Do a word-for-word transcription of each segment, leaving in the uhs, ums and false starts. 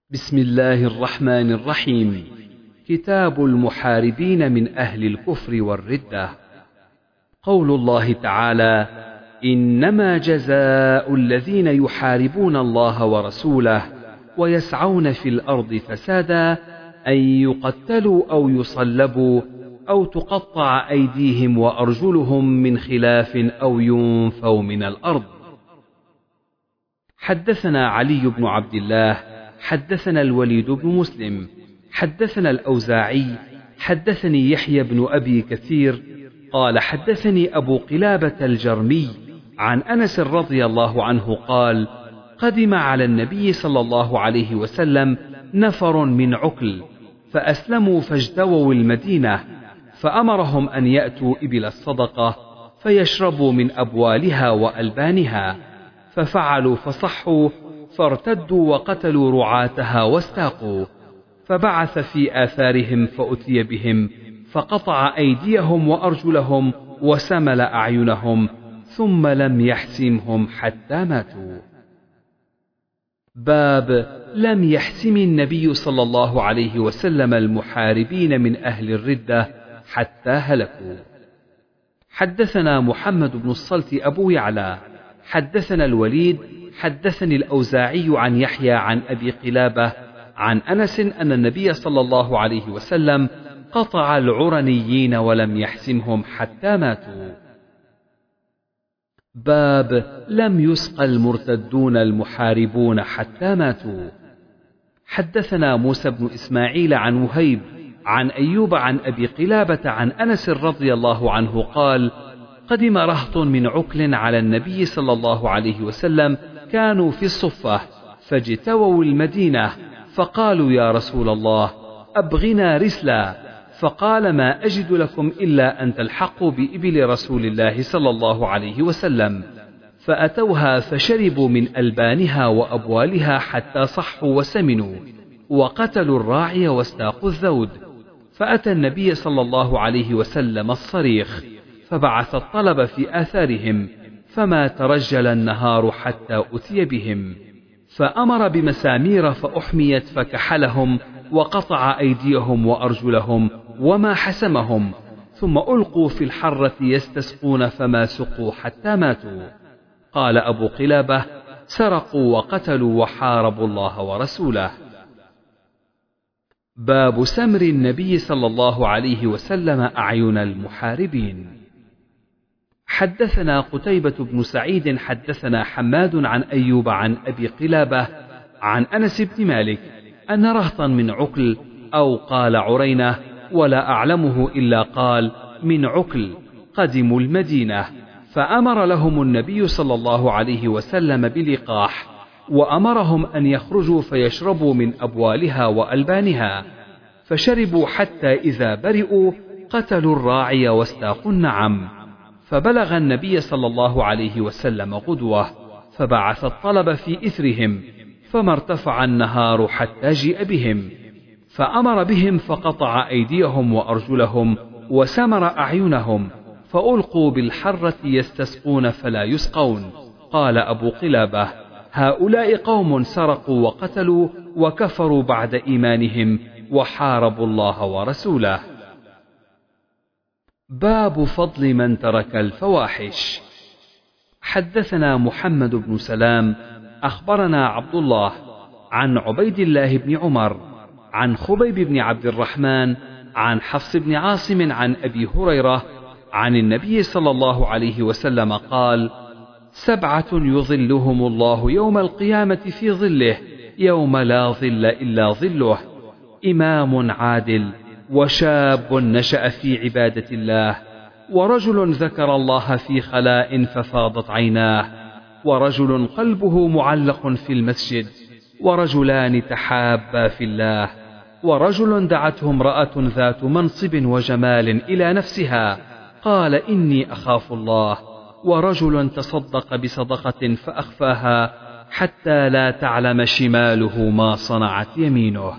بسم الله الرحمن الرحيم. كتاب المحاربين من أهل الكفر والردة. قول الله تعالى: إنما جزاء الذين يحاربون الله ورسوله ويسعون في الأرض فسادا أن يقتلوا أو يصلبوا أو تقطع أيديهم وأرجلهم من خلاف أو ينفوا من الأرض. حدثنا علي بن عبد الله حدثنا الوليد بن مسلم حدثنا الأوزاعي حدثني يحيى بن أبي كثير قال حدثني أبو قلابة الجرمي عن أنس رضي الله عنه قال: قدم على النبي صلى الله عليه وسلم نفر من عكل فأسلموا فاجتووا المدينة، فأمرهم أن يأتوا إبل الصدقة فيشربوا من أبوالها وألبانها، ففعلوا فصحوا فارتدوا وقتلوا رعاتها واستاقوا، فبعث في آثارهم فأتي بهم فقطع أيديهم وأرجلهم وسمل أعينهم ثم لم يحسمهم حتى ماتوا. باب لم يحسم النبي صلى الله عليه وسلم المحاربين من أهل الردة حتى هلكوا. حدثنا محمد بن الصلت أبو يعلى حدثنا الوليد حدثني الأوزاعي عن يحيى عن أبي قلابة عن أنس أن النبي صلى الله عليه وسلم قطع العرنيين ولم يحسمهم حتى ماتوا. باب لم يسق المرتدون المحاربون حتى ماتوا. حدثنا موسى بن إسماعيل عن وهيب عن أيوب عن أبي قلابة عن أنس رضي الله عنه قال: قدم رهط من عكل على النبي صلى الله عليه وسلم، كانوا في الصفة فاجتووا المدينة، فقالوا: يا رسول الله أبغنا رسلا، فقال: ما أجد لكم إلا أن تلحقوا بإبل رسول الله صلى الله عليه وسلم، فأتوها فشربوا من ألبانها وأبوالها حتى صحوا وسمنوا، وقتلوا الراعي واستاقوا الذود، فأتى النبي صلى الله عليه وسلم الصريخ، فبعث الطلب في آثارهم، فما ترجل النهار حتى أتي بهم، فأمر بمسامير فأحميت فكحلهم وقطع أيديهم وأرجلهم وما حسمهم، ثم ألقوا في الحرة يستسقون فما سقوا حتى ماتوا. قال أبو قلابة: سرقوا وقتلوا وحاربوا الله ورسوله. باب سمر النبي صلى الله عليه وسلم أعين المحاربين. حدثنا قتيبة بن سعيد حدثنا حماد عن أيوب عن أبي قلابة عن أنس بن مالك أن رهطا من عكل أو قال عرينة ولا أعلمه إلا قال من عكل قدموا المدينة، فأمر لهم النبي صلى الله عليه وسلم بلقاح، وأمرهم أن يخرجوا فيشربوا من أبوالها وألبانها، فشربوا حتى إذا برئوا قتلوا الراعي واستاقوا النعم، فبلغ النبي صلى الله عليه وسلم غدوة، فبعث الطلب في إثرهم، فما ارتفع النهار حتى جيء بهم، فأمر بهم فقطع أيديهم وأرجلهم وسمر أعينهم، فألقوا بالحرة يستسقون فلا يسقون. قال أبو قلابة: هؤلاء قوم سرقوا وقتلوا وكفروا بعد إيمانهم وحاربوا الله ورسوله. باب فضل من ترك الفواحش. حدثنا محمد بن سلام أخبرنا عبد الله عن عبيد الله بن عمر عن خبيب بن عبد الرحمن عن حفص بن عاصم عن أبي هريرة عن النبي صلى الله عليه وسلم قال: سبعة يظلهم الله يوم القيامة في ظله يوم لا ظل إلا ظله: إمام عادل، وشاب نشأ في عبادة الله، ورجل ذكر الله في خلاء ففاضت عيناه، ورجل قلبه معلق في المسجد، ورجلان تحابا في الله، ورجل دعته امرأة ذات منصب وجمال إلى نفسها قال: إني أخاف الله، ورجل تصدق بصدقة فأخفاها حتى لا تعلم شماله ما صنعت يمينه.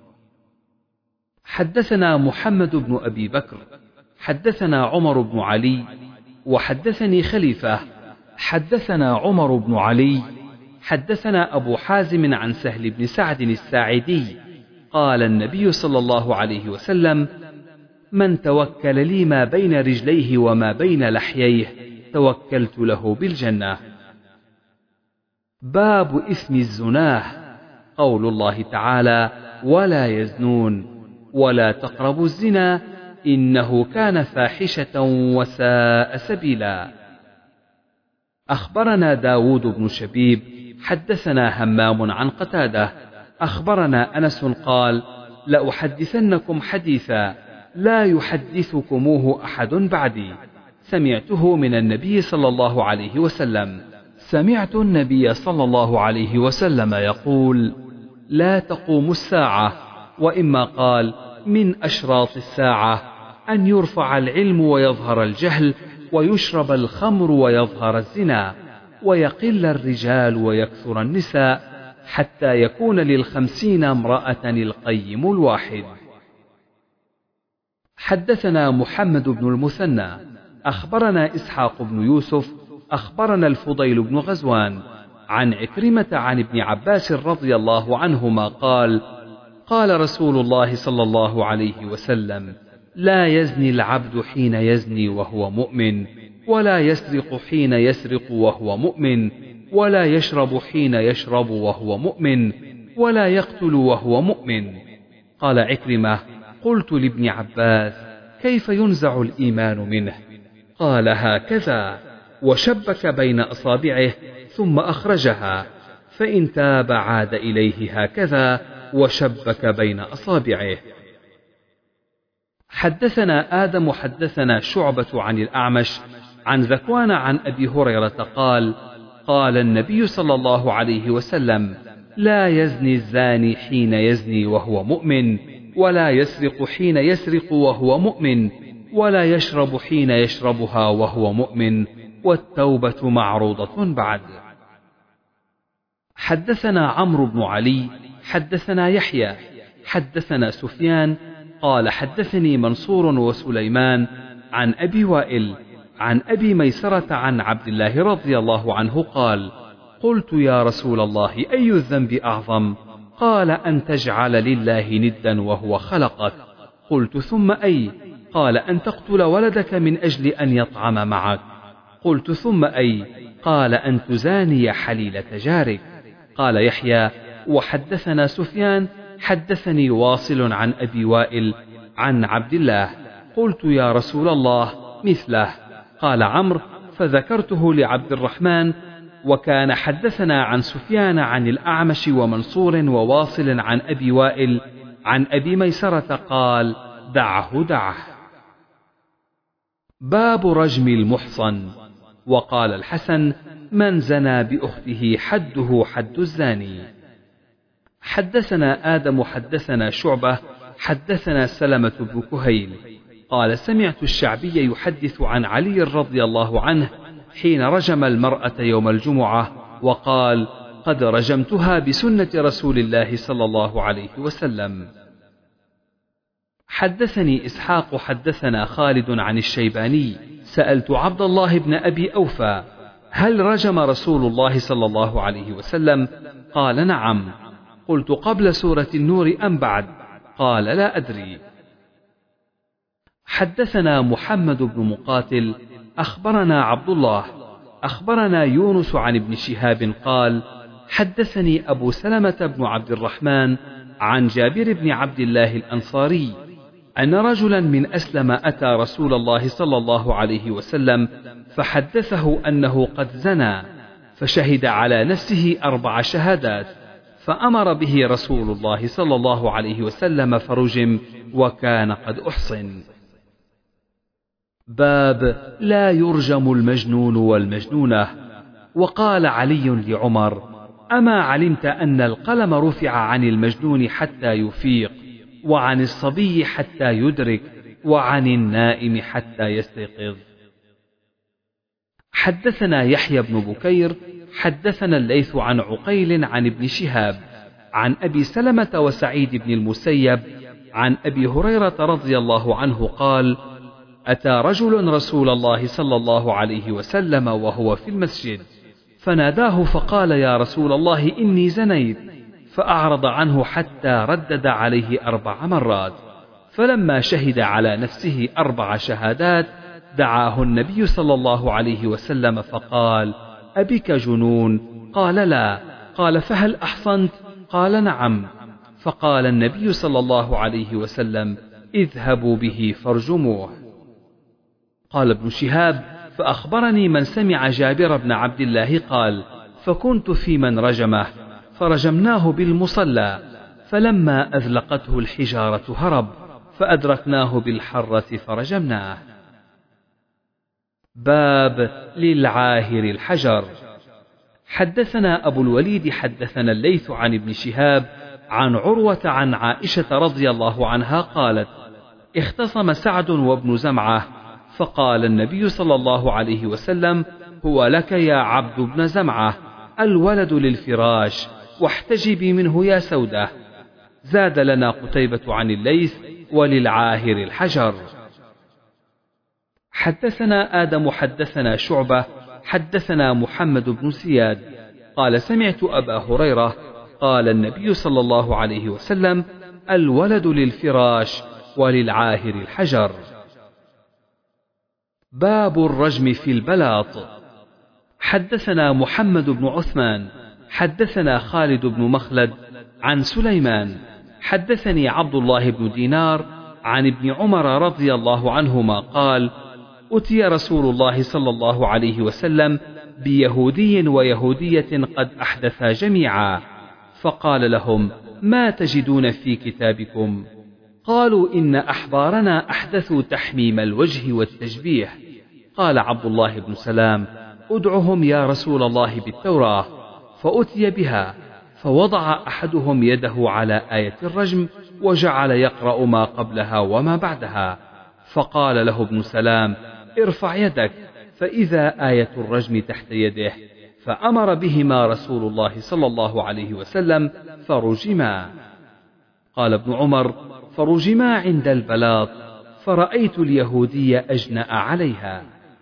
حدثنا محمد بن أبي بكر حدثنا عمر بن علي وحدثني خليفة حدثنا عمر بن علي حدثنا أبو حازم عن سهل بن سعد الساعدي قال النبي صلى الله عليه وسلم: من توكل لي ما بين رجليه وما بين لحييه توكلت له بالجنة. باب إثم الزناه. قول الله تعالى: ولا يزنون، ولا تقربوا الزنا إنه كان فاحشة وساء سبيلا. أخبرنا داود بن شبيب حدثنا همام عن قتادة أخبرنا أنس قال: لأحدثنكم حديثا لا يحدثكموه أحد بعدي، سمعته من النبي صلى الله عليه وسلم. سمعت النبي صلى الله عليه وسلم يقول: لا تقوم الساعة، وإما قال من أشراط الساعة أن يرفع العلم ويظهر الجهل، ويشرب الخمر ويظهر الزنا، ويقل الرجال ويكثر النساء، حتى يكون للخمسين امرأة القيم الواحد. حدثنا محمد بن المثنى أخبرنا إسحاق بن يوسف أخبرنا الفضيل بن غزوان عن عكرمة عن ابن عباس رضي الله عنهما قال: قال رسول الله صلى الله عليه وسلم: لا يزني العبد حين يزني وهو مؤمن، ولا يسرق حين يسرق وهو مؤمن، ولا يشرب حين يشرب وهو مؤمن، ولا يقتل وهو مؤمن. قال عكرمة: قلت لابن عباس: كيف ينزع الإيمان منه؟ قال: هكذا، وشبك بين أصابعه ثم أخرجها، فإن تاب عاد إليه هكذا، وشبك بين أصابعه. حدثنا آدم حدثنا شعبة عن الأعمش عن ذكوان عن أبي هريرة قال: قال النبي صلى الله عليه وسلم: لا يزني الزاني حين يزني وهو مؤمن، ولا يسرق حين يسرق وهو مؤمن، ولا يشرب حين يشربها وهو مؤمن، والتوبة معروضة بعد. حدثنا عمرو بن علي حدثنا يحيى حدثنا سفيان قال: حدثني منصور وسليمان عن أبي وائل عن أبي ميسرة عن عبد الله رضي الله عنه قال: قلت يا رسول الله أي الذنب أعظم؟ قال: أن تجعل لله ندا وهو خلقك. قلت: ثم أي؟ قال: أن تقتل ولدك من أجل أن يطعم معك. قلت: ثم أي؟ قال: أن تزاني حليلة جارك. قال يحيى: وحدثنا سفيان حدثني واصل عن أبي وائل عن عبد الله. قلت: يا رسول الله مثله. قال عمرو: فذكرته لعبد الرحمن، وكان حدثنا عن سفيان عن الأعمش ومنصور وواصل عن أبي وائل عن أبي ميسرة قال: دعه دعه. باب رجم المحصن. وقال الحسن: من زنى بأخته حده حد الزاني. حدثنا آدم حدثنا شعبة حدثنا سلمة بن كهيل قال: سمعت الشعبي يحدث عن علي رضي الله عنه حين رجم المرأة يوم الجمعة وقال: قد رجمتها بسنة رسول الله صلى الله عليه وسلم. حدثني إسحاق حدثنا خالد عن الشيباني: سألت عبد الله بن أبي أوفى: هل رجم رسول الله صلى الله عليه وسلم؟ قال: نعم. قلت: قبل سورة النور أم بعد؟ قال: لا أدري. حدثنا محمد بن مقاتل أخبرنا عبد الله أخبرنا يونس عن ابن شهاب قال: حدثني أبو سلمة بن عبد الرحمن عن جابر بن عبد الله الأنصاري أن رجلا من أسلم أتى رسول الله صلى الله عليه وسلم فحدثه أنه قد زنى، فشهد على نفسه أربع شهادات، فأمر به رسول الله صلى الله عليه وسلم فرجم، وكان قد أحصن. باب لا يرجم المجنون والمجنونة. وقال علي لعمر: أما علمت أن القلم رفع عن المجنون حتى يفيق، وعن الصبي حتى يدرك، وعن النائم حتى يستيقظ. حدثنا يحيى بن بكير حدثنا الليث عن عقيل عن ابن شهاب عن أبي سلمة وسعيد بن المسيب عن أبي هريرة رضي الله عنه قال: أتى رجل رسول الله صلى الله عليه وسلم وهو في المسجد، فناداه فقال يا رسول الله إني زنيت، فأعرض عنه حتى ردد عليه أربع مرات، فلما شهد على نفسه أربع شهادات دعاه النبي صلى الله عليه وسلم فقال أبك جنون؟ قال لا. قال فهل أحصنت؟ قال نعم. فقال النبي صلى الله عليه وسلم اذهبوا به فارجموه. قال ابن شهاب فأخبرني من سمع جابر بن عبد الله قال فكنت في من رجمه فرجمناه بالمصلى، فلما أذلقته الحجارة هرب، فأدركناه بالحرة فرجمناه. باب للعاهر الحجر. حدثنا أبو الوليد حدثنا الليث عن ابن شهاب عن عروة عن عائشة رضي الله عنها قالت اختصم سعد وابن زمعة، فقال النبي صلى الله عليه وسلم هو لك يا عبد بن زمعة، الولد للفراش، واحتجبي منه يا سودة. زاد لنا قتيبة عن الليث وللعاهر الحجر. حدثنا آدم حدثنا شعبة حدثنا محمد بن زياد قال سمعت أبا هريرة قال النبي صلى الله عليه وسلم الولد للفراش وللعاهر الحجر. باب الرجم في البلاط. حدثنا محمد بن عثمان حدثنا خالد بن مخلد عن سليمان حدثني عبد الله بن دينار عن ابن عمر رضي الله عنهما قال أتي رسول الله صلى الله عليه وسلم بيهودي ويهودية قد أحدثا جميعا، فقال لهم ما تجدون في كتابكم؟ قالوا إن أحبارنا أحدثوا تحميم الوجه والتجبيح. قال عبد الله بن سلام ادعهم يا رسول الله بالتوراة، فأتي بها، فوضع أحدهم يده على آية الرجم وجعل يقرأ ما قبلها وما بعدها، فقال له ابن سلام ارفع يدك، فإذا آية الرجم تحت يده، فأمر بهما رسول الله صلى الله عليه وسلم فرجما. قال ابن عمر فرجما عند البلاط، فرأيت اليهودي أجنأ عليها.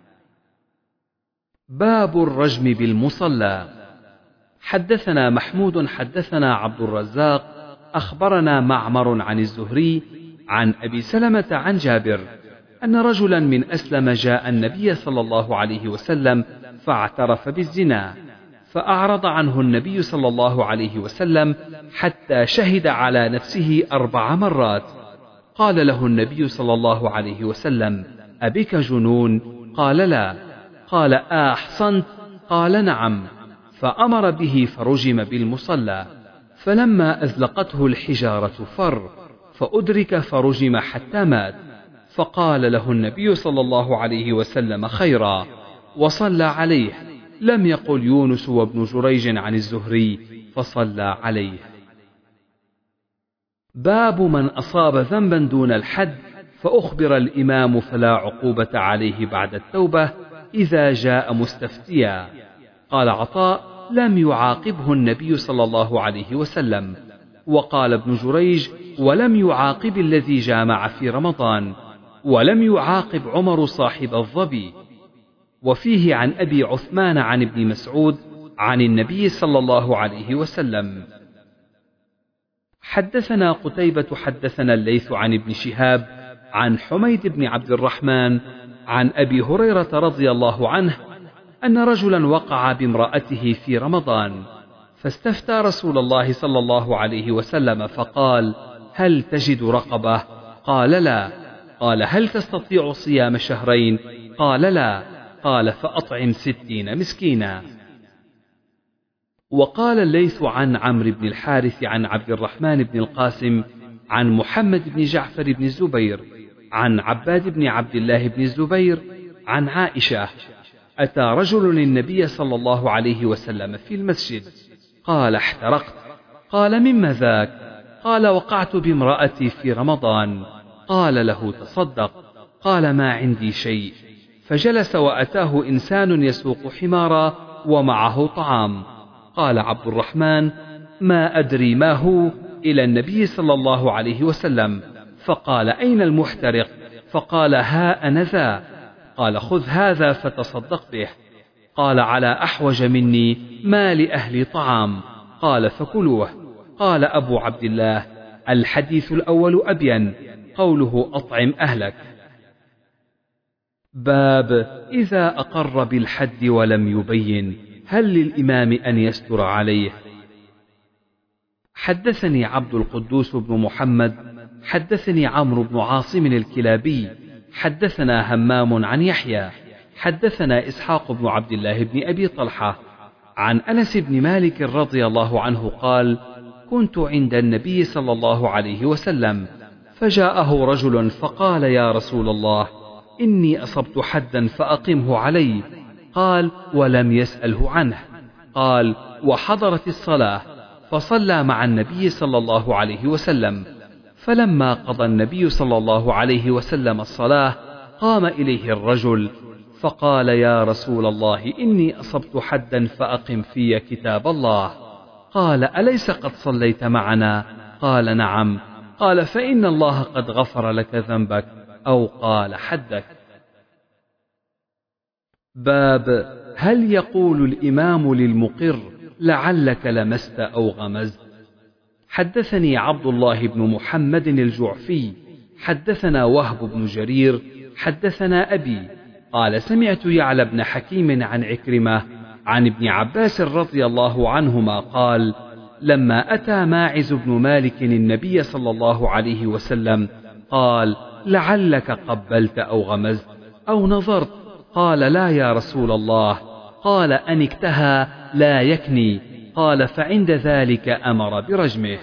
باب الرجم بالمصلى. حدثنا محمود حدثنا عبد الرزاق أخبرنا معمر عن الزهري عن أبي سلمة عن جابر أن رجلا من أسلم جاء النبي صلى الله عليه وسلم فاعترف بالزنا، فأعرض عنه النبي صلى الله عليه وسلم حتى شهد على نفسه أربع مرات. قال له النبي صلى الله عليه وسلم أبك جنون؟ قال لا. قال أحصنت؟ قال نعم. فأمر به فرجم بالمصلى، فلما أزلقته الحجارة فر، فأدرك فرجم حتى مات. فقال له النبي صلى الله عليه وسلم خيرا وصلى عليه، لم يقل يونس وابن جريج عن الزهري فصلى عليه. باب من أصاب ذنبا دون الحد فأخبر الإمام فلا عقوبة عليه بعد التوبة إذا جاء مستفتيا. قال عطاء لم يعاقبه النبي صلى الله عليه وسلم. وقال ابن جريج ولم يعاقب الذي جامع في رمضان، ولم يعاقب عمر صاحب الظبي. وفيه عن أبي عثمان عن ابن مسعود عن النبي صلى الله عليه وسلم. حدثنا قتيبة حدثنا الليث عن ابن شهاب عن حميد بن عبد الرحمن عن أبي هريرة رضي الله عنه أن رجلا وقع بامرأته في رمضان، فاستفتى رسول الله صلى الله عليه وسلم فقال هل تجد رقبة؟ قال لا. قال هل تستطيع صيام شهرين؟ قال لا. قال فأطعم ستين مسكينا. وقال الليث عن عمرو بن الحارث عن عبد الرحمن بن القاسم عن محمد بن جعفر بن الزبير عن عباد بن عبد الله بن الزبير عن عائشة أتى رجل النبي صلى الله عليه وسلم في المسجد، قال احترقت. قال مما ذاك؟ قال وقعت بامرأتي في رمضان. قال له تصدق. قال ما عندي شيء. فجلس وأتاه إنسان يسوق حمارا ومعه طعام. قال عبد الرحمن ما أدري ما هو إلى النبي صلى الله عليه وسلم، فقال أين المحترق؟ فقال ها أنا ذا. قال خذ هذا فتصدق به. قال على أحوج مني ما لأهلي طعام. قال فكلوه. قال أبو عبد الله الحديث الأول أبين، قوله أطعم أهلك. باب إذا أقر بالحد ولم يبين هل للإمام أن يستر عليه؟ حدثني عبد القدوس بن محمد حدثني عمرو بن عاصم الكلابي حدثنا همام عن يحيى حدثنا إسحاق بن عبد الله بن أبي طلحة عن أنس بن مالك رضي الله عنه قال: كنت عند النبي صلى الله عليه وسلم فجاءه رجل فقال: يا رسول الله، إني أصبت حدا فأقمه علي. قال: ولم يسأله عنه. قال: وحضرت الصلاة فصلى مع النبي صلى الله عليه وسلم، فلما قضى النبي صلى الله عليه وسلم الصلاة قام إليه الرجل فقال: يا رسول الله، إني أصبت حدا فأقم في كتاب الله. قال: أليس قد صليت معنا؟ قال: نعم. قال: فإن الله قد غفر لك ذنبك، أو قال حدك. باب هل يقول الإمام للمقر لعلك لمست أو غمزت؟ حدثني عبد الله بن محمد الجعفي حدثنا وهب بن جرير حدثنا أبي قال: سمعت يعلى بن حكيم عن عكرمة عن ابن عباس رضي الله عنهما قال: لما أتى ماعز بن مالك النبي صلى الله عليه وسلم قال: لعلك قبلت أو غمزت أو نظرت؟ قال: لا يا رسول الله. قال: أنكتها لا يكني. قال: فعند ذلك أمر برجمه.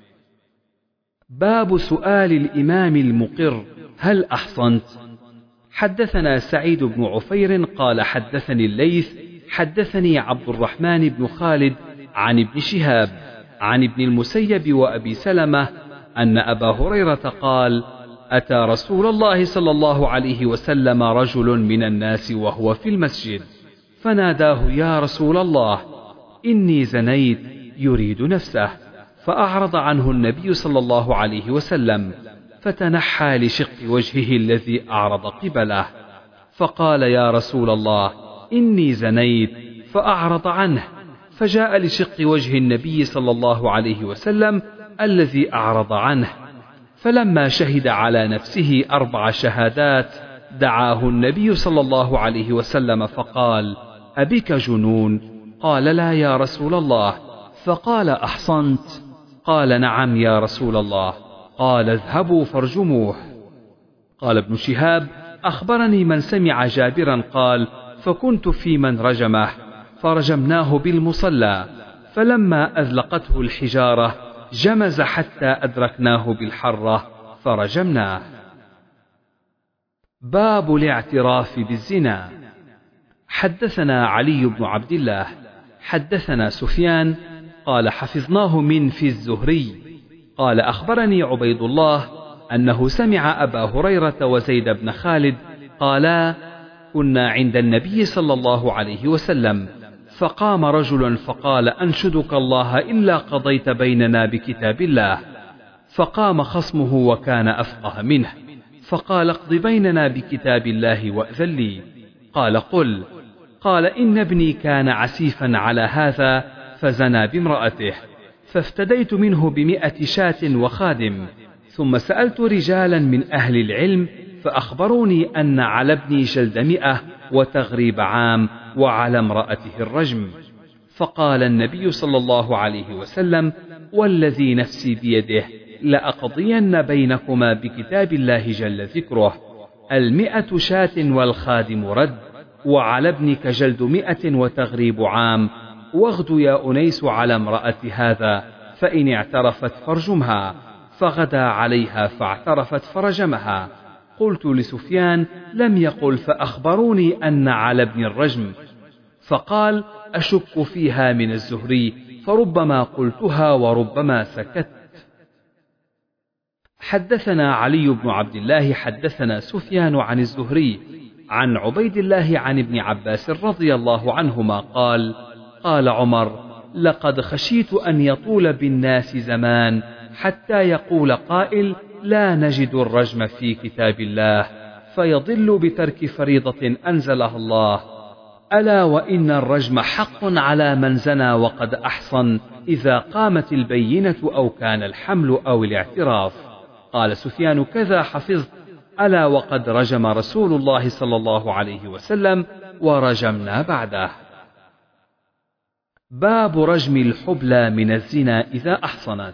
باب سؤال الإمام المقر: هل أحصنت؟ حدثنا سعيد بن عفير قال: حدثني الليث حدثني عبد الرحمن بن خالد عن ابن شهاب عن ابن المسيب وأبي سلمة أن أبا هريرة قال: أتى رسول الله صلى الله عليه وسلم رجل من الناس وهو في المسجد فناداه: يا رسول الله، إني زنيت، يريد نفسه. فأعرض عنه النبي صلى الله عليه وسلم فتنحى لشق وجهه الذي أعرض قبله، فقال: يا رسول الله، إني زنيت، فأعرض عنه، فجاء لشق وجه النبي صلى الله عليه وسلم الذي أعرض عنه، فلما شهد على نفسه أربع شهادات دعاه النبي صلى الله عليه وسلم فقال: أبك جنون؟ قال: لا يا رسول الله. فقال: أحصنت؟ قال: نعم يا رسول الله. قال: اذهبوا فارجموه. قال ابن شهاب: أخبرني من سمع جابرا قال: فكنت في من رجمه فرجمناه بالمصلى، فلما أذلقته الحجارة جمز حتى أدركناه بالحرة فرجمناه. باب الاعتراف بالزنا. حدثنا علي بن عبد الله حدثنا سفيان قال: حفظناه من في الزهري قال: أخبرني عبيد الله أنه سمع أبا هريرة وزيد بن خالد قالا: كنا عند النبي صلى الله عليه وسلم فقام رجل فقال: أنشدك الله إلا قضيت بيننا بكتاب الله. فقام خصمه وكان أفقه منه فقال: اقض بيننا بكتاب الله وأذن لي. قال: قل. قال: إن ابني كان عسيفا على هذا فزنى بامرأته، فافتديت منه بمئة شاة وخادم، ثم سألت رجالا من أهل العلم فأخبروني أن على ابني جلد مئة وتغريب عام وعلى امرأته الرجم. فقال النبي صلى الله عليه وسلم: والذي نفسي بيده لأقضين بينكما بكتاب الله جل ذكره، المئة شاة والخادم رد، وعلى ابنك جلد مئة وتغريب عام، واغد يا أنيس على امرأة هذا، فإن اعترفت فارجمها. فغدا عليها فاعترفت فرجمها. قلت لسفيان: لم يقل فأخبروني أن على ابن الرجم. فقال: أشك فيها من الزهري، فربما قلتها وربما سكت. حدثنا علي بن عبد الله حدثنا سفيان عن الزهري عن عبيد الله عن ابن عباس رضي الله عنهما قال: قال عمر: لقد خشيت أن يطول بالناس زمان حتى يقول قائل: لا نجد الرجم في كتاب الله، فيضل بترك فريضة أنزلها الله. ألا وإن الرجم حق على من زنى وقد أحصن إذا قامت البينة أو كان الحمل أو الاعتراف. قال سفيان: كذا حفظت. ألا وقد رجم رسول الله صلى الله عليه وسلم ورجمنا بعده. باب رجم الحبلى من الزنا إذا أحصنت.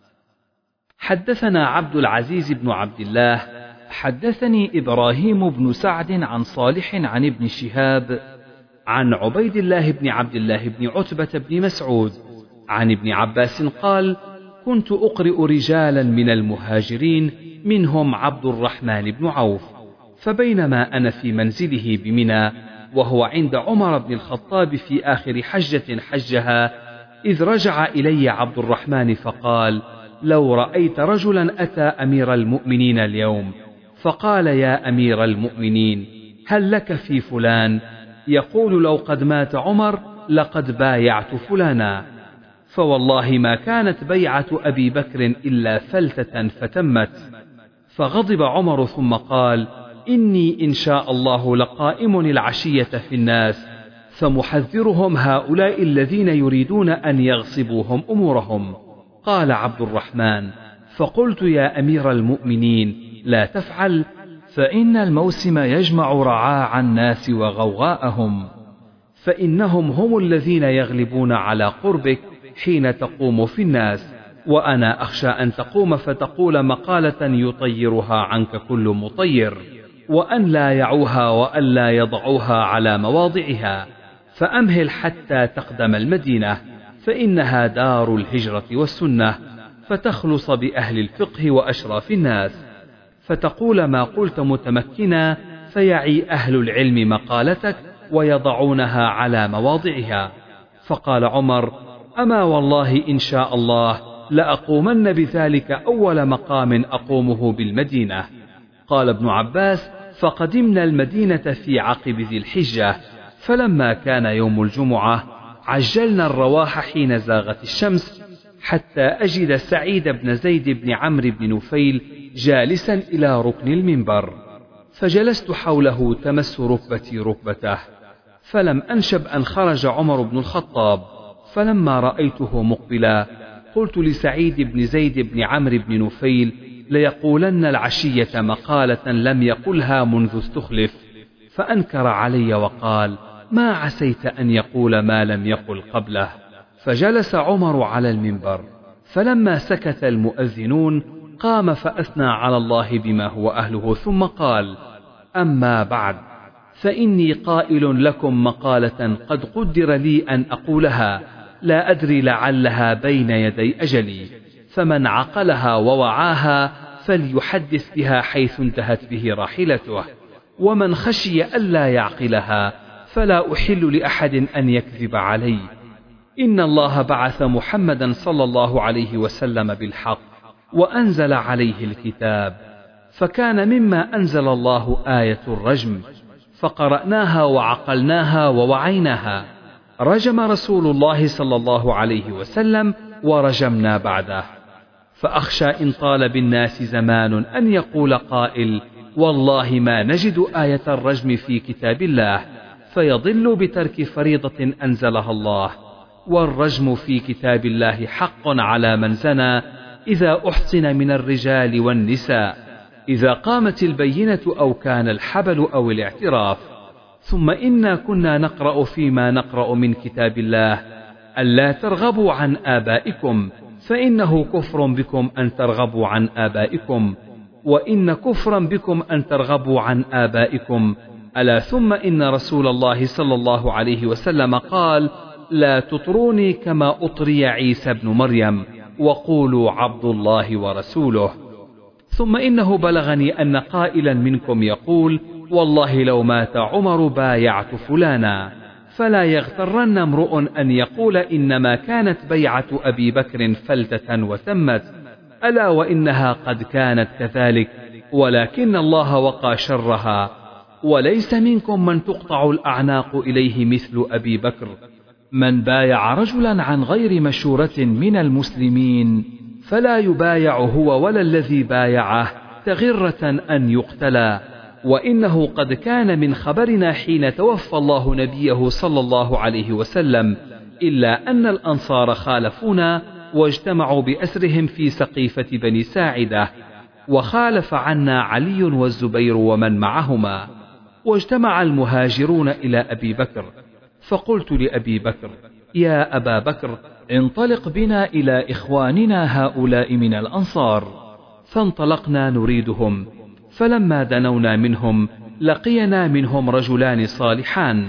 حدثنا عبد العزيز بن عبد الله حدثني إبراهيم بن سعد عن صالح عن ابن شهاب عن عبيد الله بن عبد الله بن عتبة بن مسعود عن ابن عباس قال: كنت أقرئ رجالا من المهاجرين منهم عبد الرحمن بن عوف، فبينما أنا في منزله بمنى وهو عند عمر بن الخطاب في آخر حجة حجها، إذ رجع إلي عبد الرحمن فقال: لو رأيت رجلا أتى أمير المؤمنين اليوم فقال: يا أمير المؤمنين، هل لك في فلان؟ يقول: لو قد مات عمر لقد بايعت فلانا. فوالله ما كانت بيعة أبي بكر إلا فلتة فتمت. فغضب عمر ثم قال: إني إن شاء الله لقائم العشية في الناس فمحذرهم هؤلاء الذين يريدون أن يغصبوهم أمورهم. قال عبد الرحمن: فقلت: يا أمير المؤمنين، لا تفعل، فإن الموسم يجمع رعاع الناس وغوغاءهم، فإنهم هم الذين يغلبون على قربك حين تقوم في الناس، وأنا أخشى أن تقوم فتقول مقالة يطيرها عنك كل مطير، وأن لا يعوها وأن لا يضعوها على مواضعها، فأمهل حتى تقدم المدينة، فإنها دار الهجرة والسنة، فتخلص بأهل الفقه وأشراف الناس، فتقول ما قلت متمكنا، فيعي أهل العلم مقالتك ويضعونها على مواضعها. فقال عمر: أما والله إن شاء الله لأقومن بذلك أول مقام أقومه بالمدينة. قال ابن عباس: فقدمنا المدينة في عقب ذي الحجة، فلما كان يوم الجمعة عجلنا الرواح حين زاغت الشمس، حتى أجد سعيد بن زيد بن عمرو بن نفيل جالسا إلى ركن المنبر، فجلست حوله تمس ركبتي ركبته، فلم أنشب أن خرج عمر بن الخطاب، فلما رأيته مقبلا قلت لسعيد بن زيد بن عمرو بن نفيل: ليقولن العشية مقالة لم يقلها منذ استخلف، فأنكر علي وقال: ما عسيت أن يقول ما لم يقل قبله. فجلس عمر على المنبر، فلما سكت المؤذنون قام فأثنى على الله بما هو أهله، ثم قال: أما بعد، فإني قائل لكم مقالة قد قدر لي أن أقولها، لا أدري لعلها بين يدي أجلي، فمن عقلها ووعاها فليحدث بها حيث انتهت به راحلته، ومن خشي ألا يعقلها فلا أحل لأحد أن يكذب علي. إن الله بعث محمدا صلى الله عليه وسلم بالحق وأنزل عليه الكتاب، فكان مما أنزل الله آية الرجم، فقرأناها وعقلناها ووعيناها. رجم رسول الله صلى الله عليه وسلم ورجمنا بعده. فأخشى إن طال بالناس زمان أن يقول قائل: والله ما نجد آية الرجم في كتاب الله، فيضل بترك فريضة أنزلها الله. والرجم في كتاب الله حق على من زنى إذا أحصن من الرجال والنساء، إذا قامت البينة أو كان الحبل أو الاعتراف. ثم إنا كنا نقرأ فيما نقرأ من كتاب الله: ألا ترغبوا عن آبائكم، فإنه كفر بكم أن ترغبوا عن آبائكم، وإن كفرا بكم أن ترغبوا عن آبائكم. ألا ثم إن رسول الله صلى الله عليه وسلم قال: لا تطروني كما أطري عيسى بن مريم، وقولوا عبد الله ورسوله. ثم إنه بلغني أن قائلا منكم يقول: والله لو مات عمر بايعت فلانا. فلا يغترن امرؤ أن يقول إنما كانت بيعة أبي بكر فلتة وتمت، ألا وإنها قد كانت كذلك، ولكن الله وقى شرها. وليس منكم من تقطع الأعناق إليه مثل أبي بكر، من بايع رجلا عن غير مشورة من المسلمين فلا يبايع هو ولا الذي بايعه تغرة أن يقتلا. وإنه قد كان من خبرنا حين توفى الله نبيه صلى الله عليه وسلم، إلا أن الأنصار خالفونا واجتمعوا بأسرهم في سقيفة بني ساعدة، وخالف عنا علي والزبير ومن معهما. واجتمع المهاجرون إلى أبي بكر، فقلت لأبي بكر: يا أبا بكر، انطلق بنا إلى إخواننا هؤلاء من الأنصار. فانطلقنا نريدهم، فلما دنونا منهم لقينا منهم رجلان صالحان،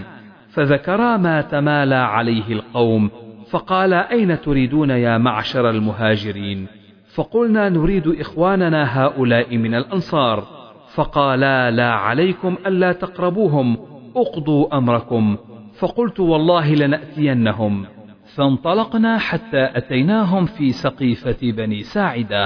فذكرا ما تمالى عليه القوم، فقال: أين تريدون يا معشر المهاجرين؟ فقلنا: نريد إخواننا هؤلاء من الأنصار. فقالا: لا عليكم ألا تقربوهم، اقضوا أمركم. فقلت: والله لنأتينهم. فانطلقنا حتى أتيناهم في سقيفة بني ساعدة،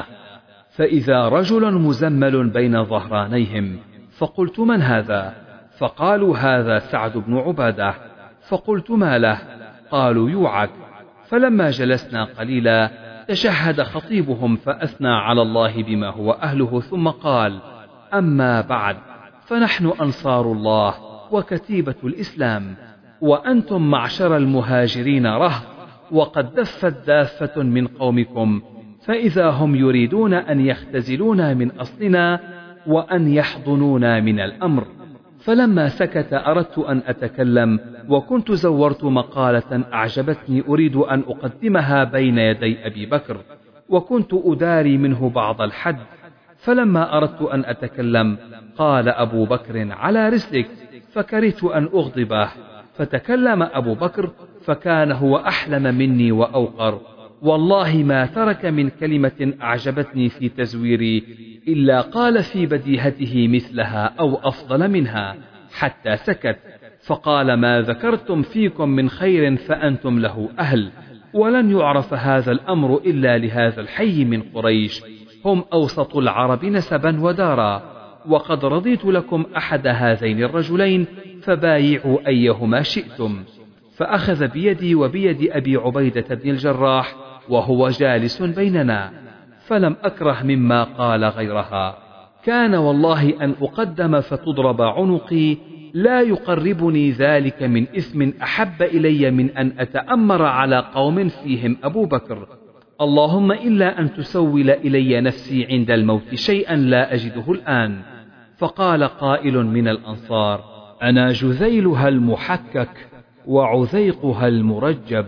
فإذا رجل مزمل بين ظهرانيهم، فقلت: من هذا؟ فقالوا: هذا سعد بن عبادة. فقلت: ما له؟ قالوا: يوعك. فلما جلسنا قليلا تشهد خطيبهم فأثنى على الله بما هو أهله، ثم قال: أما بعد، فنحن أنصار الله وكتيبة الإسلام، وأنتم معشر المهاجرين رهط، وقد دفت دافة من قومكم، فإذا هم يريدون أن يختزلونا من أصلنا وأن يحضنونا من الأمر. فلما سكت أردت أن أتكلم، وكنت زورت مقالة أعجبتني أريد أن أقدمها بين يدي أبي بكر، وكنت أداري منه بعض الحد. فلما أردت أن أتكلم قال أبو بكر: على رسلك. فكرهت أن أغضبه، فتكلم أبو بكر، فكان هو أحلم مني وأوقر، والله ما ترك من كلمة أعجبتني في تزويري إلا قال في بديهته مثلها أو أفضل منها، حتى سكت. فقال: ما ذكرتم فيكم من خير فأنتم له أهل، ولن يعرف هذا الأمر إلا لهذا الحي من قريش، هم أوسط العرب نسبا ودارا، وقد رضيت لكم أحد هذين الرجلين، فبايعوا أيهما شئتم. فأخذ بيدي وبيد أبي عبيدة بن الجراح وهو جالس بيننا، فلم أكره مما قال غيرها. كان والله أن أقدم فتضرب عنقي لا يقربني ذلك من إثم أحب إلي من أن أتأمر على قوم فيهم أبو بكر، اللهم إلا أن تسول إلي نفسي عند الموت شيئا لا أجده الآن. فقال قائل من الأنصار: أنا جذيلها المحكك وعذيقها المرجب،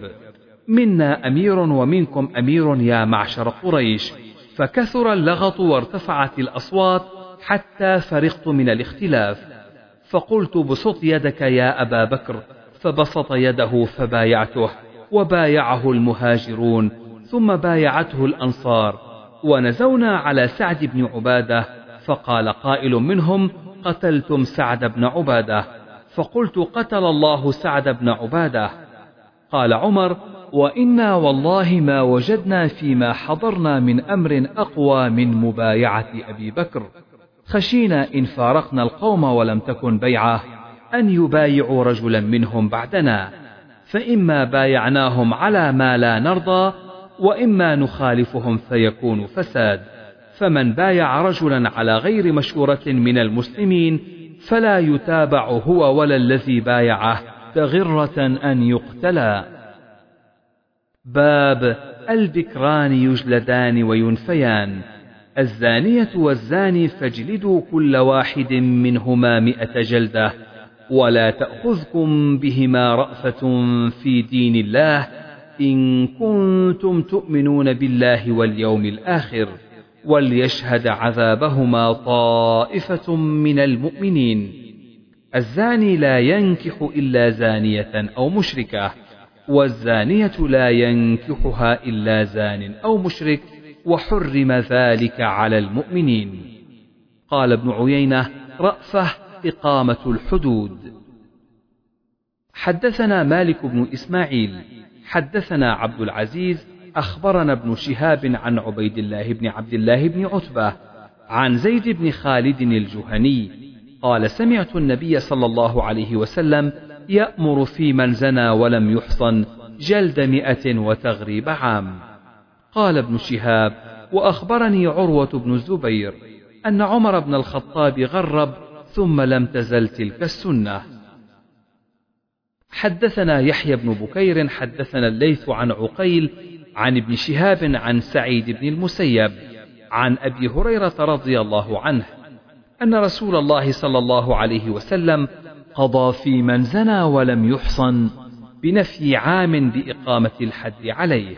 منا أمير ومنكم أمير يا معشر قريش. فكثر اللغط وارتفعت الأصوات حتى فرغت من الاختلاف، فقلت: بسط يدك يا أبا بكر، فبسط يده فبايعته، وبايعه المهاجرون، ثم بايعته الأنصار، ونزونا على سعد بن عبادة. فقال قائل منهم: قتلتم سعد بن عبادة. فقلت: قتل الله سعد بن عبادة. قال عمر: وإنا والله ما وجدنا فيما حضرنا من أمر أقوى من مبايعة أبي بكر، خشينا إن فارقنا القوم ولم تكن بيعة أن يبايعوا رجلا منهم بعدنا، فإما بايعناهم على ما لا نرضى، وإما نخالفهم فيكون فساد. فمن بايع رجلا على غير مشورة من المسلمين فلا يتابع هو ولا الذي بايعه تغرة أن يقتلا. باب البكران يجلدان وينفيان. الزانية والزاني فاجلدوا كل واحد منهما مئة جلدة، ولا تأخذكم بهما رأفة في دين الله إن كنتم تؤمنون بالله واليوم الآخر، وليشهد عذابهما طائفة من المؤمنين. الزاني لا ينكح إلا زانية أو مشركة، والزانية لا ينكحها إلا زان أو مشرك، وحرم ذلك على المؤمنين. قال ابن عيينة: رأفة إقامة الحدود. حدثنا مالك بن إسماعيل حدثنا عبد العزيز أخبرنا ابن شهاب عن عبيد الله بن عبد الله بن عتبة عن زيد بن خالد الجهني قال: سمعت النبي صلى الله عليه وسلم يأمر في من زنى ولم يحصن جلد مئة وتغريب عام. قال ابن شهاب: وأخبرني عروة بن الزبير أن عمر بن الخطاب غرب ثم لم تزل تلك السنة. حدثنا يحيى بن بكير حدثنا الليث عن عقيل عن ابن شهاب عن سعيد بن المسيب عن أبي هريرة رضي الله عنه أن رسول الله صلى الله عليه وسلم قضى في من زنى ولم يحصن بنفي عام بإقامة الحد عليه.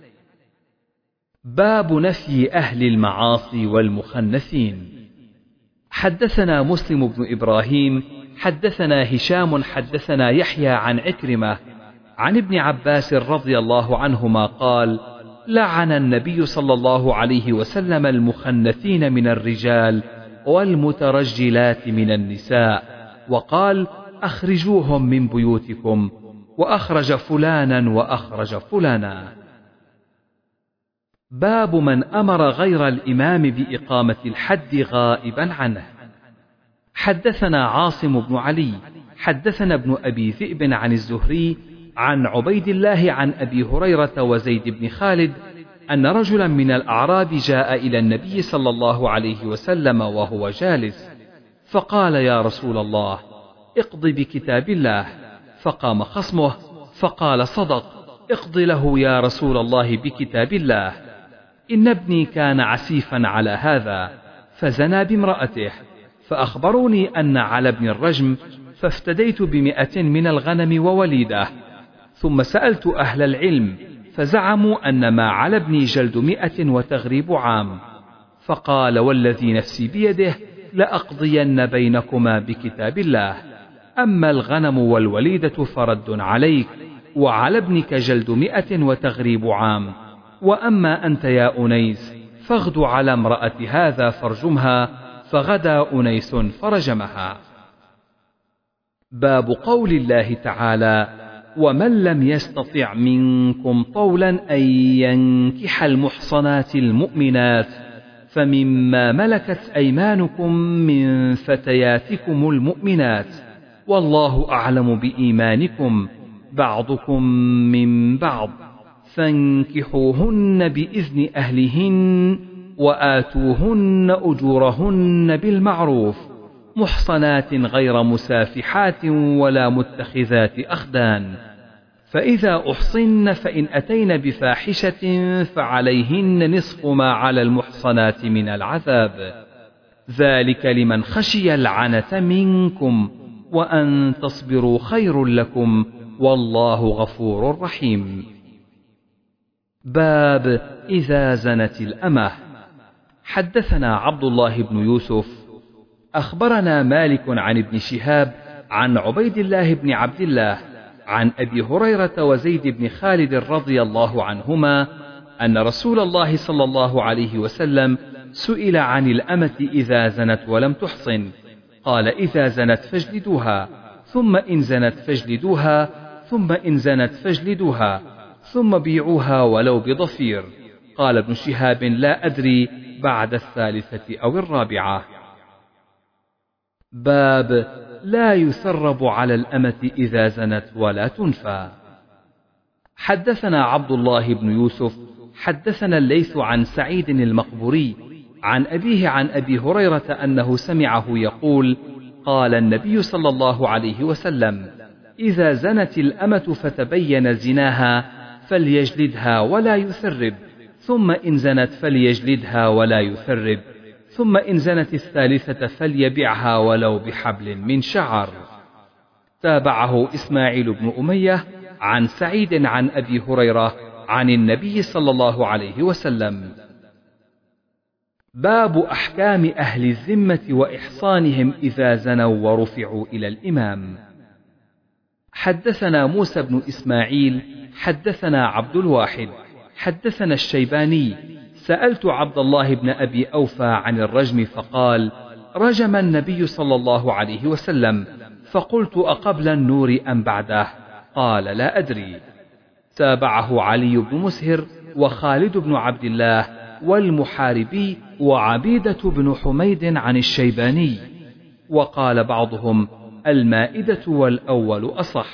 باب نفي أهل المعاصي والمخنثين. حدثنا مسلم بن إبراهيم حدثنا هشام حدثنا يحيى عن عكرمة عن ابن عباس رضي الله عنهما قال: لعن النبي صلى الله عليه وسلم المخنثين من الرجال والمترجلات من النساء، وقال: أخرجوهم من بيوتكم، وأخرج فلانا وأخرج فلانا. باب من أمر غير الإمام بإقامة الحد غائبا عنه. حدثنا عاصم بن علي حدثنا ابن أبي ذئب عن الزهري عن عبيد الله عن أبي هريرة وزيد بن خالد أن رجلا من الأعراب جاء إلى النبي صلى الله عليه وسلم وهو جالس، فقال: يا رسول الله، اقض بكتاب الله. فقام خصمه فقال: صدق، اقض له يا رسول الله بكتاب الله، إن ابني كان عسيفا على هذا فزنى بامرأته، فأخبروني أن على ابن الرجم، فافتديت بمئة من الغنم ووليدة، ثم سألت أهل العلم فزعموا أن ما على ابني جلد مئة وتغريب عام، فقال: والذي نفسي بيده لأقضين بينكما بكتاب الله، أما الغنم والوليدة فرد عليك، وعلى ابنك جلد مئة وتغريب عام، وأما أنت يا أنيس فاغد على امرأة هذا فارجمها، فغدا أنيس فرجمها. باب قول الله تعالى: ومن لم يستطع منكم طولا أن ينكح المحصنات المؤمنات فمما ملكت أيمانكم من فتياتكم المؤمنات، والله أعلم بإيمانكم، بعضكم من بعض، فانكحوهن بإذن أهلهن وآتوهن أجورهن بالمعروف، محصنات غير مسافحات ولا متخذات أخدان، فإذا أحصن فإن أتين بفاحشة فعليهن نصف ما على المحصنات من العذاب، ذلك لمن خشي العنة منكم، وأن تصبروا خير لكم، والله غفور رحيم. باب إذا زنت الأمة. حدثنا عبد الله بن يوسف أخبرنا مالك عن ابن شهاب عن عبيد الله بن عبد الله عن أبي هريرة وزيد بن خالد رضي الله عنهما أن رسول الله صلى الله عليه وسلم سئل عن الأمة إذا زنت ولم تحصن، قال: إذا زنت فاجلدوها، ثم إن زنت فاجلدوها، ثم إن زنت فاجلدوها، ثم بيعوها ولو بضفير. قال ابن شهاب: لا أدري بعد الثالثة أو الرابعة. باب لا يثرب على الأمة إذا زنت ولا تنفى. حدثنا عبد الله بن يوسف حدثنا الليث عن سعيد المقبوري عن أبيه عن أبي هريرة أنه سمعه يقول: قال النبي صلى الله عليه وسلم: إذا زنت الأمة فتبين زناها فليجلدها ولا يثرب، ثم إن زنت فليجلدها ولا يثرب، ثم إن زنت الثالثة فليبعها ولو بحبل من شعر. تابعه إسماعيل بن أمية عن سعيد عن أبي هريرة عن النبي صلى الله عليه وسلم. باب أحكام أهل الذمة وإحصانهم إذا زنوا ورفعوا إلى الإمام. حدثنا موسى بن إسماعيل حدثنا عبد الواحد حدثنا الشيباني سألت عبد الله بن أبي أوفى عن الرجم فقال: رجم النبي صلى الله عليه وسلم، فقلت: أقبل النور أم بعده؟ قال: لا أدري. تابعه علي بن مسهر وخالد بن عبد الله والمحاربي وعبيدة بن حميد عن الشيباني، وقال بعضهم: المائدة والأول أصح.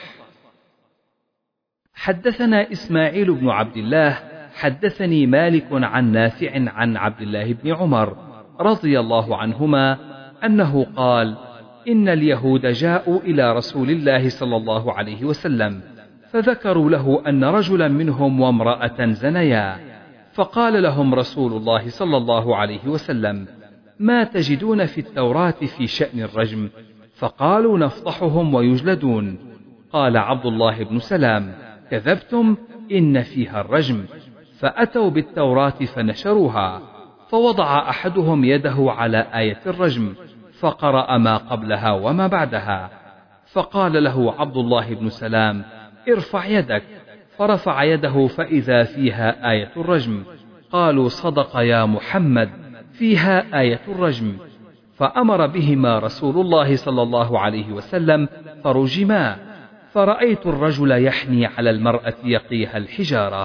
حدثنا إسماعيل بن عبد الله حدثني مالك عن نافع عن عبد الله بن عمر رضي الله عنهما أنه قال: إن اليهود جاءوا إلى رسول الله صلى الله عليه وسلم فذكروا له أن رجلا منهم وامرأة زنيا، فقال لهم رسول الله صلى الله عليه وسلم: ما تجدون في التوراة في شأن الرجم؟ فقالوا: نفضحهم ويجلدون. قال عبد الله بن سلام: كذبتم، إن فيها الرجم. فأتوا بالتوراة فنشروها، فوضع أحدهم يده على آية الرجم فقرأ ما قبلها وما بعدها، فقال له عبد الله بن سلام: ارفع يدك. فرفع يده فإذا فيها آية الرجم. قالوا: صدق يا محمد، فيها آية الرجم. فأمر بهما رسول الله صلى الله عليه وسلم فرجما، فرأيت الرجل يحني على المرأة يقيها الحجارة.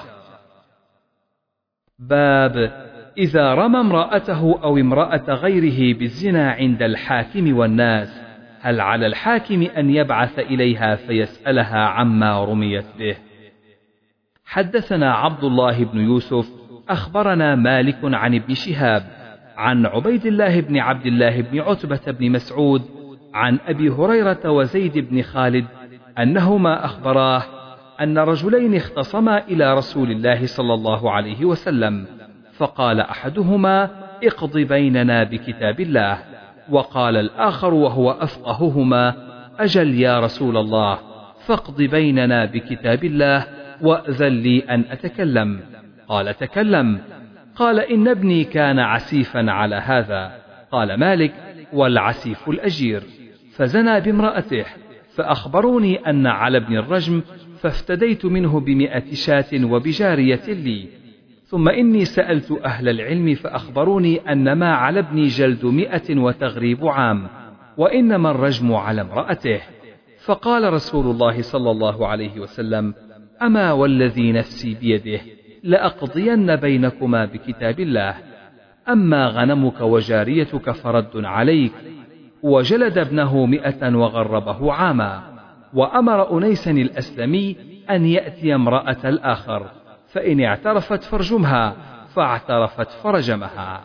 باب إذا رمى امرأته أو امرأة غيره بالزنا عند الحاكم والناس، هل على الحاكم أن يبعث إليها فيسألها عما رميت به؟ حدثنا عبد الله بن يوسف أخبرنا مالك عن ابن شهاب عن عبيد الله بن عبد الله بن عتبة بن مسعود عن أبي هريرة وزيد بن خالد أنهما أخبراه أن رجلين اختصما إلى رسول الله صلى الله عليه وسلم، فقال أحدهما: اقض بيننا بكتاب الله، وقال الآخر وهو أفقههما: أجل يا رسول الله، فاقض بيننا بكتاب الله وأذن لي أن أتكلم. قال: تكلم. قال: إن ابني كان عسيفا على هذا. قال مالك: والعسيف الأجير. فزنى بامرأته، فأخبروني أن على ابن الرجم، فافتديت منه بمئة شاة وبجارية لي. ثم إني سألت أهل العلم فأخبروني أن ما على ابني جلد مئة وتغريب عام، وإنما الرجم على امرأته. فقال رسول الله صلى الله عليه وسلم: أما والذي نفسي بيده لأقضين بينكما بكتاب الله، أما غنمك وجاريتك فرد عليك. وجلد ابنه مئة وغربه عاما. وأمر أنيسا الأسلمي أن يأتي امرأة الآخر، فإن اعترفت فرجمها، فاعترفت فرجمها.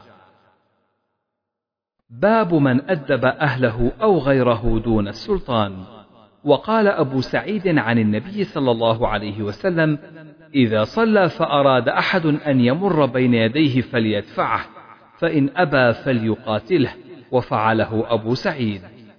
باب من أدب أهله أو غيره دون السلطان. وقال أبو سعيد عن النبي صلى الله عليه وسلم: إذا صلى فأراد أحد أن يمر بين يديه فليدفعه، فإن أبى فليقاتله، وفعله أبو سعيد.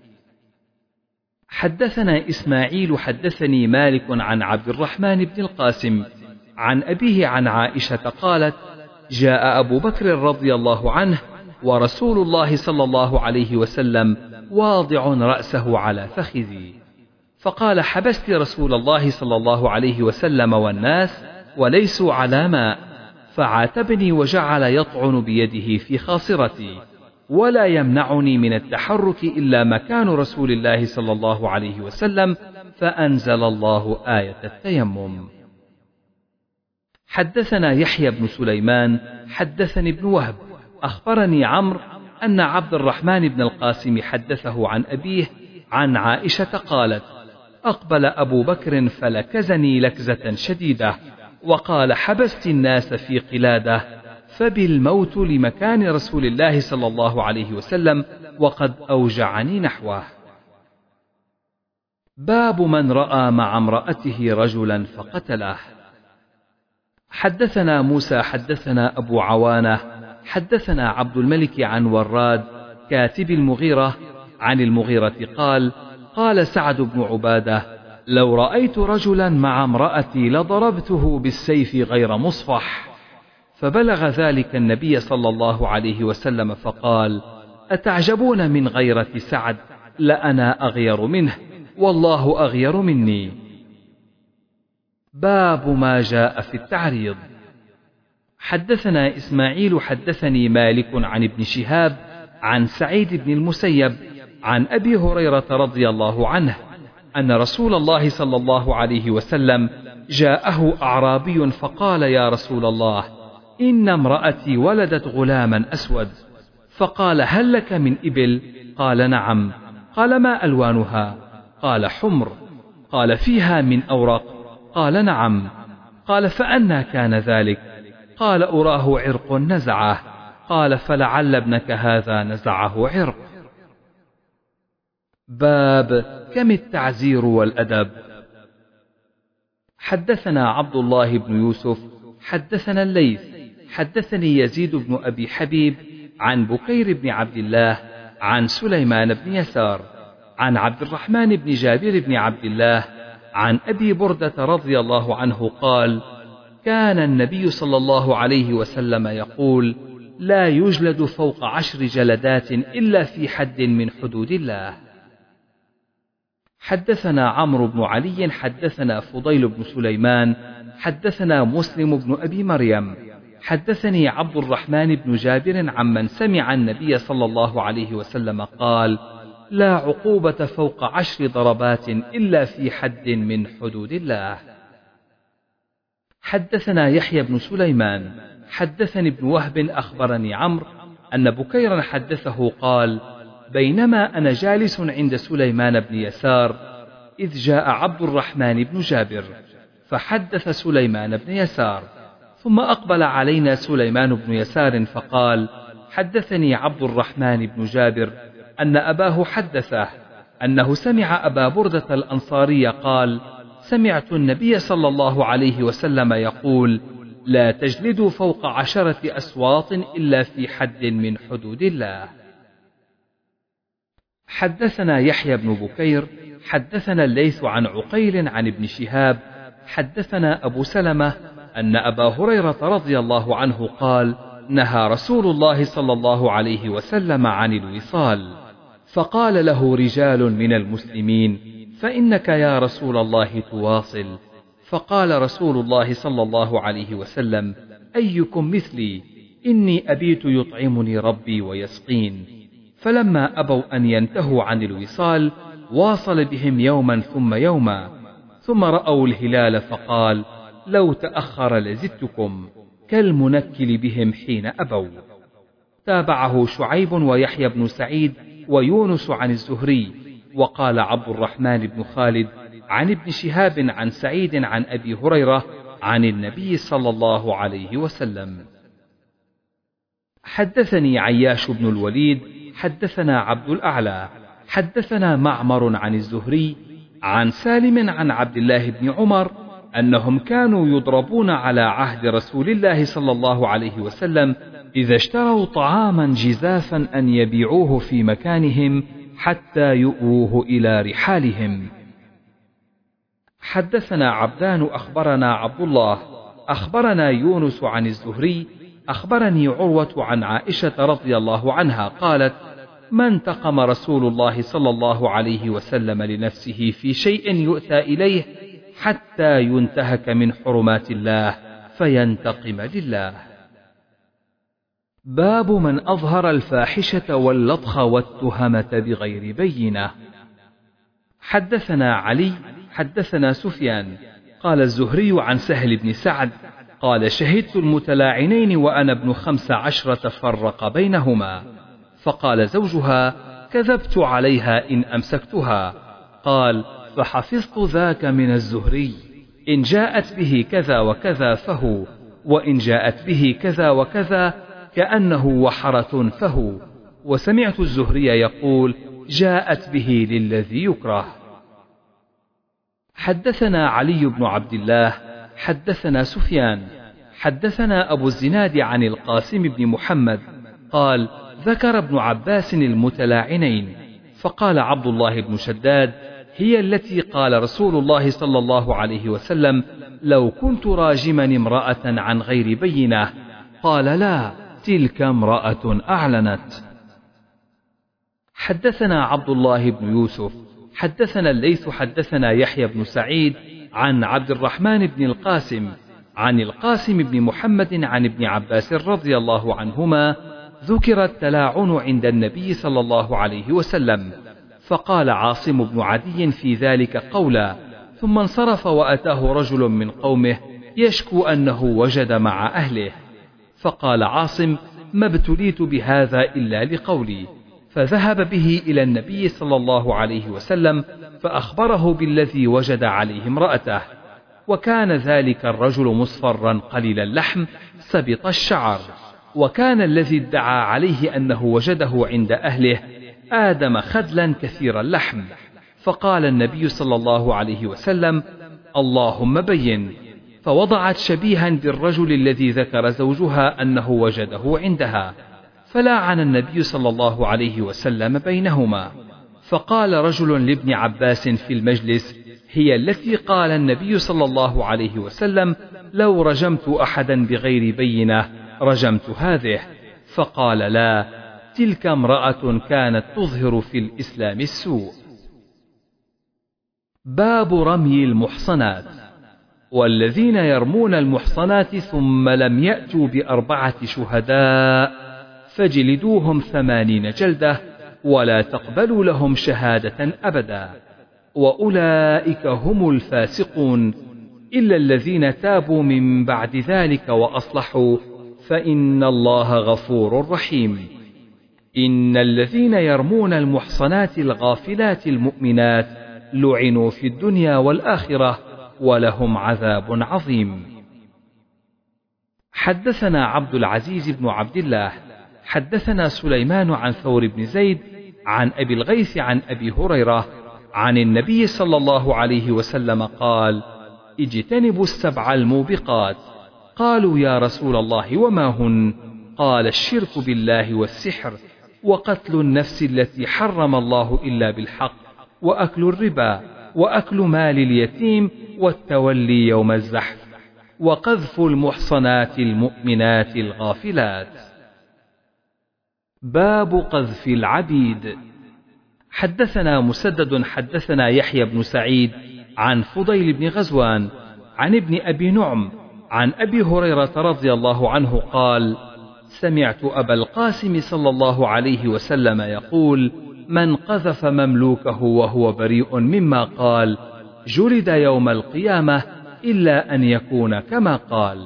حدثنا إسماعيل حدثني مالك عن عبد الرحمن بن القاسم عن أبيه عن عائشة قالت: جاء أبو بكر رضي الله عنه ورسول الله صلى الله عليه وسلم واضع رأسه على فخذي، فقال: حبست رسول الله صلى الله عليه وسلم والناس وليسوا على ماء، فعاتبني وجعل يطعن بيده في خاصرتي، ولا يمنعني من التحرك إلا مكان رسول الله صلى الله عليه وسلم، فأنزل الله آية التيمم. حدثنا يحيى بن سليمان حدثني ابن وهب أخبرني عمرو أن عبد الرحمن بن القاسم حدثه عن أبيه عن عائشة قالت: أقبل أبو بكر فلكزني لكزة شديدة، وقال: حبست الناس في قلادة، فبالموت لمكان رسول الله صلى الله عليه وسلم، وقد أوجعني نحوه. باب من رأى مع امرأته رجلا فقتله. حدثنا موسى حدثنا أبو عوانة حدثنا عبد الملك عن وراد كاتب المغيرة عن المغيرة قال: قال سعد بن عبادة: لو رأيت رجلا مع امرأتي لضربته بالسيف غير مصفح. فبلغ ذلك النبي صلى الله عليه وسلم فقال: أتعجبون من غيرة سعد؟ لأنا أغير منه، والله أغير مني. باب ما جاء في التعريض. حدثنا إسماعيل حدثني مالك عن ابن شهاب عن سعيد بن المسيب عن أبي هريرة رضي الله عنه أن رسول الله صلى الله عليه وسلم جاءه أعرابي فقال: يا رسول الله، إن امرأتي ولدت غلاما أسود. فقال: هل لك من إبل؟ قال: نعم. قال: ما ألوانها؟ قال: حمر. قال: فيها من أورق؟ قال: نعم. قال: فأنى كان ذلك؟ قال: أراه عرق نزعه. قال: فلعل ابنك هذا نزعه عرق. باب كم التعزير والأدب. حدثنا عبد الله بن يوسف حدثنا الليث حدثني يزيد بن أبي حبيب عن بكير بن عبد الله عن سليمان بن يسار عن عبد الرحمن بن جابر بن عبد الله عن أبي بردة رضي الله عنه قال: كان النبي صلى الله عليه وسلم يقول: لا يجلد فوق عشر جلدات إلا في حد من حدود الله. حدثنا عمرو بن علي حدثنا فضيل بن سليمان حدثنا مسلم بن أبي مريم حدثني عبد الرحمن بن جابر عمن سمع النبي صلى الله عليه وسلم قال: لا عقوبة فوق عشر ضربات إلا في حد من حدود الله. حدثنا يحيى بن سليمان حدثني ابن وهب أخبرني عمرو أن بكيرا حدثه قال: بينما أنا جالس عند سليمان بن يسار إذ جاء عبد الرحمن بن جابر فحدث سليمان بن يسار، ثم أقبل علينا سليمان بن يسار فقال: حدثني عبد الرحمن بن جابر أن أباه حدثه أنه سمع أبا بردة الأنصاري قال: سمعت النبي صلى الله عليه وسلم يقول: لا تجلدوا فوق عشرة أسواط إلا في حد من حدود الله. حدثنا يحيى بن بكير حدثنا الليث عن عقيل عن ابن شهاب حدثنا أبو سلمة أن أبا هريرة رضي الله عنه قال: نهى رسول الله صلى الله عليه وسلم عن الوصال، فقال له رجال من المسلمين: فإنك يا رسول الله تواصل؟ فقال رسول الله صلى الله عليه وسلم: أيكم مثلي؟ إني أبيت يطعمني ربي ويسقين. فلما أبوا أن ينتهوا عن الوصال واصل بهم يوما ثم يوما، ثم رأوا الهلال فقال: لو تأخر لزدتكم، كالمنكل بهم حين أبوا. تابعه شعيب ويحيى بن سعيد ويونس عن الزهري، وقال عبد الرحمن بن خالد عن ابن شهاب عن سعيد عن أبي هريرة عن النبي صلى الله عليه وسلم. حدثني عياش بن الوليد حدثنا عبد الأعلى حدثنا معمر عن الزهري عن سالم عن عبد الله بن عمر أنهم كانوا يضربون على عهد رسول الله صلى الله عليه وسلم إذا اشتروا طعاما جزافا أن يبيعوه في مكانهم حتى يؤوه إلى رحالهم. حدثنا عبدان أخبرنا عبد الله أخبرنا يونس عن الزهري أخبرني عروة عن عائشة رضي الله عنها قالت: ما انتقم رسول الله صلى الله عليه وسلم لنفسه في شيء يؤتى إليه حتى ينتهك من حرمات الله فينتقم لله. باب من أظهر الفاحشة واللطخ والتهمة بغير بينة. حدثنا علي حدثنا سفيان قال الزهري عن سهل بن سعد قال: شهدت المتلاعنين وأنا ابن خمس عشرة فرق بينهما، فقال زوجها: كذبت عليها إن أمسكتها. قال: فحفظت ذاك من الزهري، إن جاءت به كذا وكذا فهو، وإن جاءت به كذا وكذا كأنه وحرة فهو. وسمعت الزهري يقول: جاءت به للذي يكره. حدثنا علي بن عبد الله حدثنا سفيان حدثنا أبو الزناد عن القاسم بن محمد قال: ذكر ابن عباس المتلاعنين، فقال عبد الله بن شداد: هي التي قال رسول الله صلى الله عليه وسلم: لو كنت راجما امرأة عن غير بينة. قال: لا، تلك امرأة أعلنت. حدثنا عبد الله بن يوسف حدثنا الليث حدثنا يحيى بن سعيد عن عبد الرحمن بن القاسم عن القاسم بن محمد عن ابن عباس رضي الله عنهما ذكر التلاعن عند النبي صلى الله عليه وسلم، فقال عاصم بن عدي في ذلك قولا، ثم انصرف وأتاه رجل من قومه يشكو أنه وجد مع أهله، فقال عاصم: ما ابتليت بهذا إلا لقولي. فذهب به إلى النبي صلى الله عليه وسلم فأخبره بالذي وجد عليه امرأته، وكان ذلك الرجل مصفرا قليل اللحم سبط الشعر، وكان الذي ادعى عليه أنه وجده عند أهله آدم خدلا كثير اللحم. فقال النبي صلى الله عليه وسلم: اللهم بين. فوضعت شبيها بالرجل الذي ذكر زوجها أنه وجده عندها، فلاعن النبي صلى الله عليه وسلم بينهما. فقال رجل لابن عباس في المجلس: هي التي قال النبي صلى الله عليه وسلم: لو رجمت أحدا بغير بينة رجمت هذه. فقال: لا، تلك امرأة كانت تظهر في الإسلام السوء. باب رمي المحصنات. والذين يرمون المحصنات ثم لم يأتوا بأربعة شهداء فجلدوهم ثمانين جلدة ولا تقبلوا لهم شهادة أبدا، وأولئك هم الفاسقون، إلا الذين تابوا من بعد ذلك وأصلحوا فإن الله غفور رحيم. إن الذين يرمون المحصنات الغافلات المؤمنات لعنوا في الدنيا والآخرة ولهم عذاب عظيم. حدثنا عبد العزيز بن عبد الله حدثنا سليمان عن ثور بن زيد عن أبي الغيث عن أبي هريرة عن النبي صلى الله عليه وسلم قال: اجتنبوا السبع الموبقات. قالوا: يا رسول الله وما هن؟ قال: الشرك بالله والسحر، وقتل النفس التي حرم الله إلا بالحق، وأكل الربا، وأكل مال اليتيم، والتولي يوم الزحف، وقذف المحصنات المؤمنات الغافلات. باب قذف العبيد. حدثنا مسدد حدثنا يحيى بن سعيد عن فضيل بن غزوان عن ابن أبي نعم عن أبي هريرة رضي الله عنه قال: سمعت أبا القاسم صلى الله عليه وسلم يقول: من قذف مملوكه وهو بريء مما قال جلد يوم القيامة إلا أن يكون كما قال.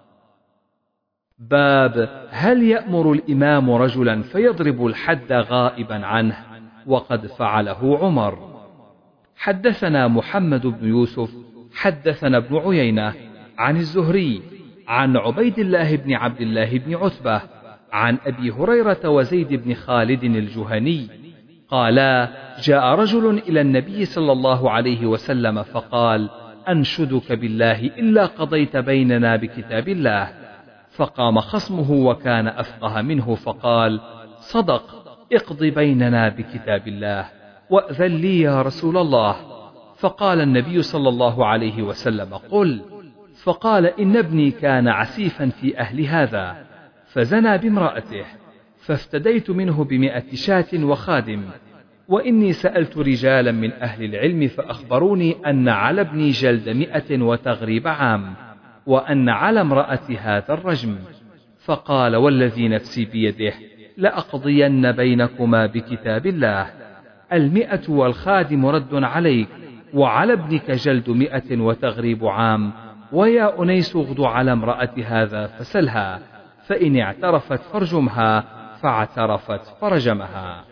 باب هل يأمر الإمام رجلا فيضرب الحد غائبا عنه وقد فعله عمر. حدثنا محمد بن يوسف حدثنا ابن عيينة عن الزهري عن عبيد الله بن عبد الله بن عتبة عن أبي هريرة وزيد بن خالد الجهني قالا: جاء رجل إلى النبي صلى الله عليه وسلم فقال: أنشدك بالله إلا قضيت بيننا بكتاب الله. فقام خصمه وكان أفقه منه فقال: صدق، اقض بيننا بكتاب الله، وأذن لي يا رسول الله. فقال النبي صلى الله عليه وسلم: قل. فقال: إن ابني كان عسيفا في أهل هذا فزنى بامرأته، فافتديت منه بمئة شاة وخادم، وإني سألت رجالا من أهل العلم فأخبروني أن على ابني جلد مئة وتغريب عام، وأن على امرأة هذا الرجم. فقال: والذي نفسي بيده لأقضين بينكما بكتاب الله، المئة والخادم رد عليك، وعلى ابنك جلد مئة وتغريب عام، ويا أنيس اغد على امرأة هذا فسلها، فإن اعترفت فارجمها، فاعترفت فرجمها.